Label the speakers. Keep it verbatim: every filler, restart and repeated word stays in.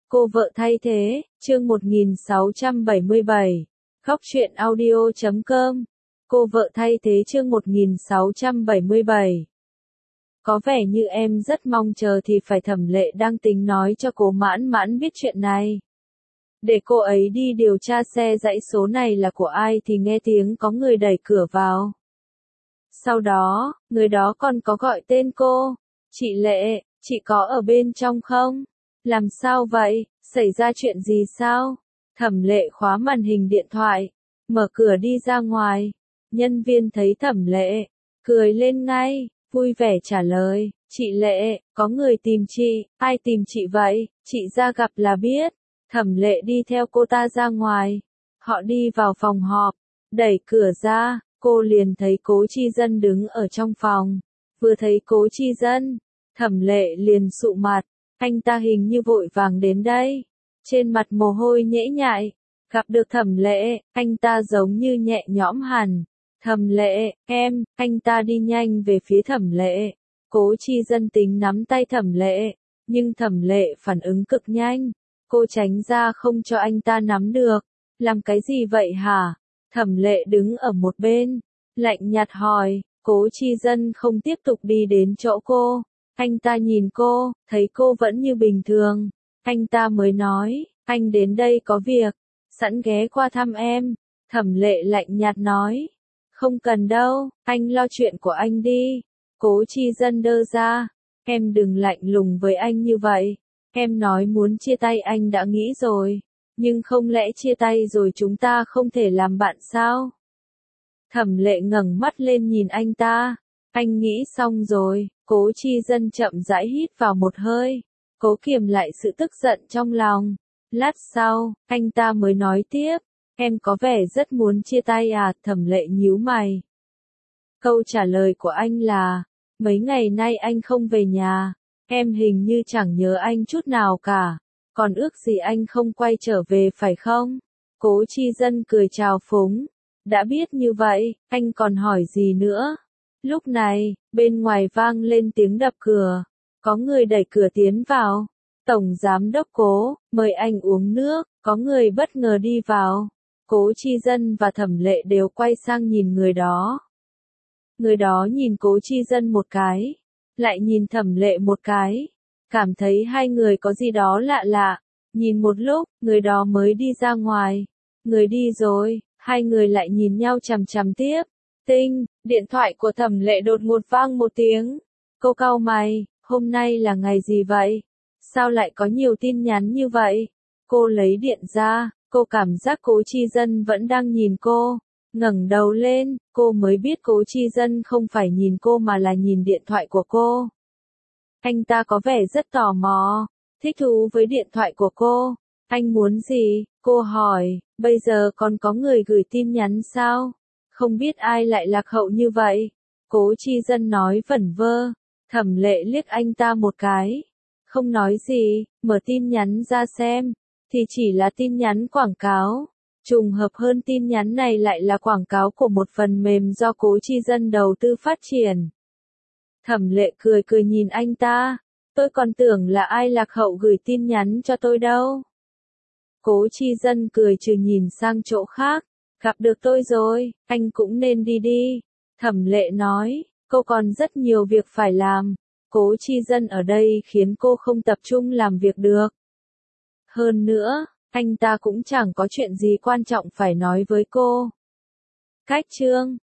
Speaker 1: Cô vợ thay thế, chương một nghìn sáu trăm bảy mươi bảy. Khóc chuyện audio chấm com. Cô vợ thay thế chương một nghìn sáu trăm bảy mươi bảy. Có vẻ như em rất mong chờ thì phải Thẩm Lệ đang tính nói cho Cố Mãn Mãn biết chuyện này. Để cô ấy đi điều tra xe dãy số này là của ai thì nghe tiếng có người đẩy cửa vào. Sau đó, người đó còn có gọi tên cô. Chị Lệ, chị có ở bên trong không? Làm sao vậy? Xảy ra chuyện gì sao? Thẩm Lệ khóa màn hình điện thoại, mở cửa đi ra ngoài. Nhân viên thấy Thẩm Lệ, cười lên ngay, vui vẻ trả lời, chị Lệ, có người tìm chị, ai tìm chị vậy? Chị ra gặp là biết. Thẩm Lệ đi theo cô ta ra ngoài. Họ đi vào phòng họp, đẩy cửa ra, cô liền thấy Cố Chi Dân đứng ở trong phòng. Vừa thấy Cố Chi Dân, Thẩm Lệ liền sụ mặt. Anh ta hình như vội vàng đến đây. Trên mặt mồ hôi nhễ nhại. Gặp được Thẩm Lệ, anh ta giống như nhẹ nhõm hẳn. Thẩm Lệ, em, anh ta đi nhanh về phía Thẩm Lệ. Cố Chi Dân tính nắm tay Thẩm Lệ, nhưng Thẩm Lệ phản ứng cực nhanh. Cô tránh ra không cho anh ta nắm được. Làm cái gì vậy hả? Thẩm Lệ đứng ở một bên, lạnh nhạt hỏi. Cố Chi Dân không tiếp tục đi đến chỗ cô. Anh ta nhìn cô, thấy cô vẫn như bình thường. Anh ta mới nói, anh đến đây có việc, sẵn ghé qua thăm em. Thẩm Lệ lạnh nhạt nói, không cần đâu, anh lo chuyện của anh đi. Cố Chi Dân đơ ra, em đừng lạnh lùng với anh như vậy. Em nói muốn chia tay anh đã nghĩ rồi, nhưng không lẽ chia tay rồi chúng ta không thể làm bạn sao? Thẩm Lệ ngẩng mắt lên nhìn anh ta. Anh nghĩ xong rồi. Cố Chi Dân chậm rãi hít vào một hơi, cố kiềm lại sự tức giận trong lòng. Lát sau, anh ta mới nói tiếp, em có vẻ rất muốn chia tay à? Thẩm Lệ nhíu mày. Câu trả lời của anh là, mấy ngày nay anh không về nhà, em hình như chẳng nhớ anh chút nào cả, còn ước gì anh không quay trở về phải không? Cố Chi Dân cười trào phúng, đã biết như vậy, anh còn hỏi gì nữa? Lúc này, bên ngoài vang lên tiếng đập cửa. Có người đẩy cửa tiến vào. Tổng giám đốc Cố, mời anh uống nước. Có người bất ngờ đi vào. Cố Chi Dân và Thẩm Lệ đều quay sang nhìn người đó. Người đó nhìn Cố Chi Dân một cái, lại nhìn Thẩm Lệ một cái. Cảm thấy hai người có gì đó lạ lạ. Nhìn một lúc, người đó mới đi ra ngoài. Người đi rồi, hai người lại nhìn nhau chằm chằm tiếp. Tinh, điện thoại của Thẩm Lệ đột ngột vang một tiếng. Cô cau mày, hôm nay là ngày gì vậy? Sao lại có nhiều tin nhắn như vậy? Cô lấy điện ra, cô cảm giác Cố Chi Dân vẫn đang nhìn cô. Ngẩng đầu lên, cô mới biết Cố Chi Dân không phải nhìn cô mà là nhìn điện thoại của cô. Anh ta có vẻ rất tò mò, thích thú với điện thoại của cô. Anh muốn gì? Cô hỏi, bây giờ còn có người gửi tin nhắn sao? Không biết ai lại lạc hậu như vậy. Cố Chi Dân nói vẩn vơ. Thẩm Lệ liếc anh ta một cái, không nói gì, mở tin nhắn ra xem, thì chỉ là tin nhắn quảng cáo. Trùng hợp hơn tin nhắn này lại là quảng cáo của một phần mềm do Cố Chi Dân đầu tư phát triển. Thẩm Lệ cười cười nhìn anh ta, tôi còn tưởng là ai lạc hậu gửi tin nhắn cho tôi đâu. Cố Chi Dân cười trừ nhìn sang chỗ khác. Gặp được tôi rồi, anh cũng nên đi đi. Thẩm Lệ nói, cô còn rất nhiều việc phải làm. Cố Chi Dân ở đây khiến cô không tập trung làm việc được. Hơn nữa, anh ta cũng chẳng có chuyện gì quan trọng phải nói với cô. Cách chương